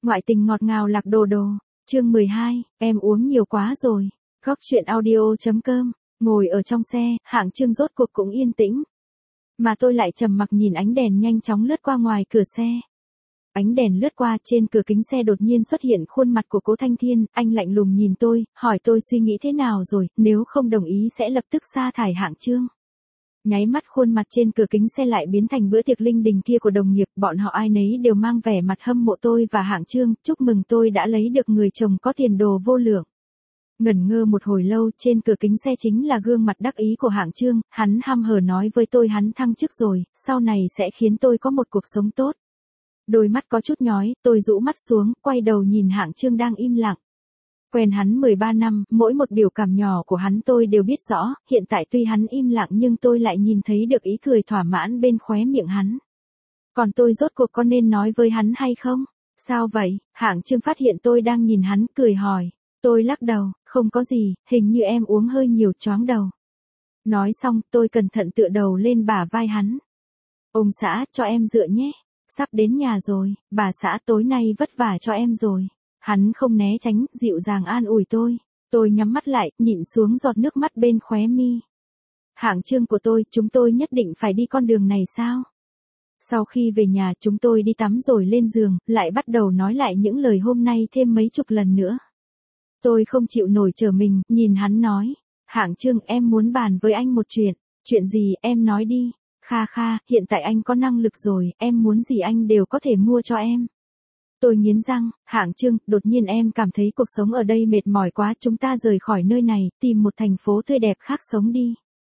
Ngoại tình ngọt ngào lạc đồ đồ. Chương 12, em uống nhiều quá rồi. Góc chuyện audio.com. Ngồi ở trong xe, Hạng Chương rốt cuộc cũng yên tĩnh. Mà tôi lại trầm mặc nhìn ánh đèn nhanh chóng lướt qua ngoài cửa xe. Ánh đèn lướt qua, trên cửa kính xe đột nhiên xuất hiện khuôn mặt của Cố Thanh Thiên, anh lạnh lùng nhìn tôi, hỏi tôi suy nghĩ thế nào rồi, nếu không đồng ý sẽ lập tức sa thải Hạng Chương. Nháy mắt khuôn mặt trên cửa kính xe lại biến thành bữa tiệc linh đình kia của đồng nghiệp, bọn họ ai nấy đều mang vẻ mặt hâm mộ tôi và Hạng Chương, chúc mừng tôi đã lấy được người chồng có tiền đồ vô lượng. Ngẩn ngơ một hồi lâu, trên cửa kính xe chính là gương mặt đắc ý của Hạng Chương, hắn hăm hở nói với tôi hắn thăng chức rồi, sau này sẽ khiến tôi có một cuộc sống tốt. Đôi mắt có chút nhói, tôi rũ mắt xuống, quay đầu nhìn Hạng Chương đang im lặng. Quen hắn 13 năm, mỗi một biểu cảm nhỏ của hắn tôi đều biết rõ, hiện tại tuy hắn im lặng nhưng tôi lại nhìn thấy được ý cười thỏa mãn bên khóe miệng hắn. Còn tôi rốt cuộc có nên nói với hắn hay không? Sao vậy? Hạng Chương phát hiện tôi đang nhìn hắn, cười hỏi. Tôi lắc đầu, không có gì, hình như em uống hơi nhiều, choáng đầu. Nói xong, tôi cẩn thận tựa đầu lên bả vai hắn. Ông xã, cho em dựa nhé. Sắp đến nhà rồi, bà xã tối nay vất vả cho em rồi. Hắn không né tránh, dịu dàng an ủi tôi. Tôi nhắm mắt lại, nhịn xuống giọt nước mắt bên khóe mi. Hạng Chương của tôi, chúng tôi nhất định phải đi con đường này sao? Sau khi về nhà, chúng tôi đi tắm rồi lên giường, lại bắt đầu nói lại những lời hôm nay thêm mấy chục lần nữa. Tôi không chịu nổi trở mình, nhìn hắn nói. Hạng Chương, em muốn bàn với anh một chuyện. Chuyện gì, em nói đi. Kha kha, hiện tại anh có năng lực rồi, em muốn gì anh đều có thể mua cho em. Tôi nghiến răng, Hạng Chương, đột nhiên em cảm thấy cuộc sống ở đây mệt mỏi quá, chúng ta rời khỏi nơi này, tìm một thành phố tươi đẹp khác sống đi.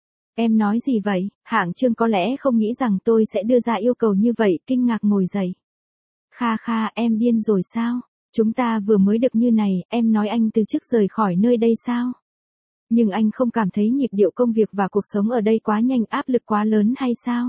Em nói gì vậy? Hạng Chương có lẽ không nghĩ rằng tôi sẽ đưa ra yêu cầu như vậy, kinh ngạc ngồi dậy. Kha kha, em điên rồi sao? Chúng ta vừa mới được như này, em nói anh từ chức rời khỏi nơi đây sao? Nhưng anh không cảm thấy nhịp điệu công việc và cuộc sống ở đây quá nhanh, áp lực quá lớn hay sao?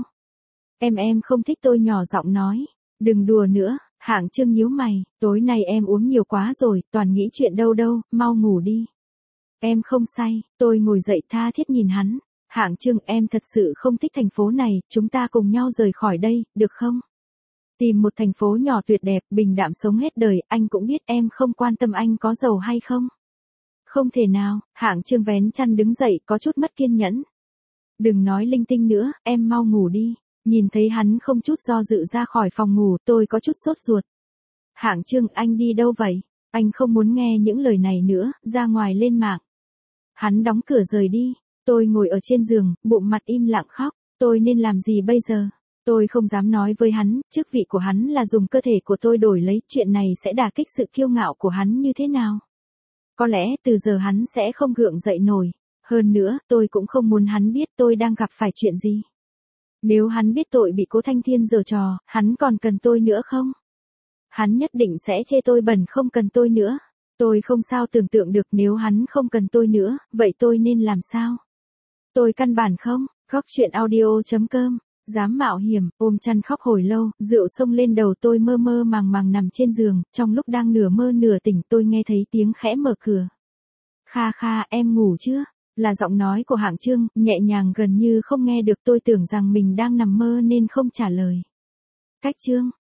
Em không thích, tôi nhỏ giọng nói. Đừng đùa nữa, Hạng Chương nhíu mày, tối nay em uống nhiều quá rồi, toàn nghĩ chuyện đâu đâu, mau ngủ đi. Em không say, tôi ngồi dậy tha thiết nhìn hắn. Hạng Chương, em thật sự không thích thành phố này, chúng ta cùng nhau rời khỏi đây, được không? Tìm một thành phố nhỏ tuyệt đẹp, bình đạm sống hết đời, anh cũng biết em không quan tâm anh có giàu hay không. Không thể nào, Hạng Chương vén chăn đứng dậy, có chút mất kiên nhẫn. Đừng nói linh tinh nữa, em mau ngủ đi. Nhìn thấy hắn không chút do dự ra khỏi phòng ngủ, tôi có chút sốt ruột. Hạng Chương, anh đi đâu vậy? Anh không muốn nghe những lời này nữa, ra ngoài lên mạng. Hắn đóng cửa rời đi. Tôi ngồi ở trên giường, bụng mặt im lặng khóc. Tôi nên làm gì bây giờ? Tôi không dám nói với hắn, chức vị của hắn là dùng cơ thể của tôi đổi lấy, chuyện này sẽ đả kích sự kiêu ngạo của hắn như thế nào? Có lẽ từ giờ hắn sẽ không gượng dậy nổi. Hơn nữa, tôi cũng không muốn hắn biết tôi đang gặp phải chuyện gì. Nếu hắn biết tội bị Cố Thanh Thiên giở trò, hắn còn cần tôi nữa không? Hắn nhất định sẽ chê tôi bẩn không cần tôi nữa. Tôi không sao tưởng tượng được nếu hắn không cần tôi nữa, vậy tôi nên làm sao? Tôi căn bản không, góc chuyện audio.com. Dám mạo hiểm, ôm chăn khóc hồi lâu, rượu xông lên đầu tôi mơ mơ màng màng nằm trên giường, trong lúc đang nửa mơ nửa tỉnh tôi nghe thấy tiếng khẽ mở cửa. Kha kha, em ngủ chưa? Là giọng nói của Hạng Chương, nhẹ nhàng gần như không nghe được, tôi tưởng rằng mình đang nằm mơ nên không trả lời. Cách chương.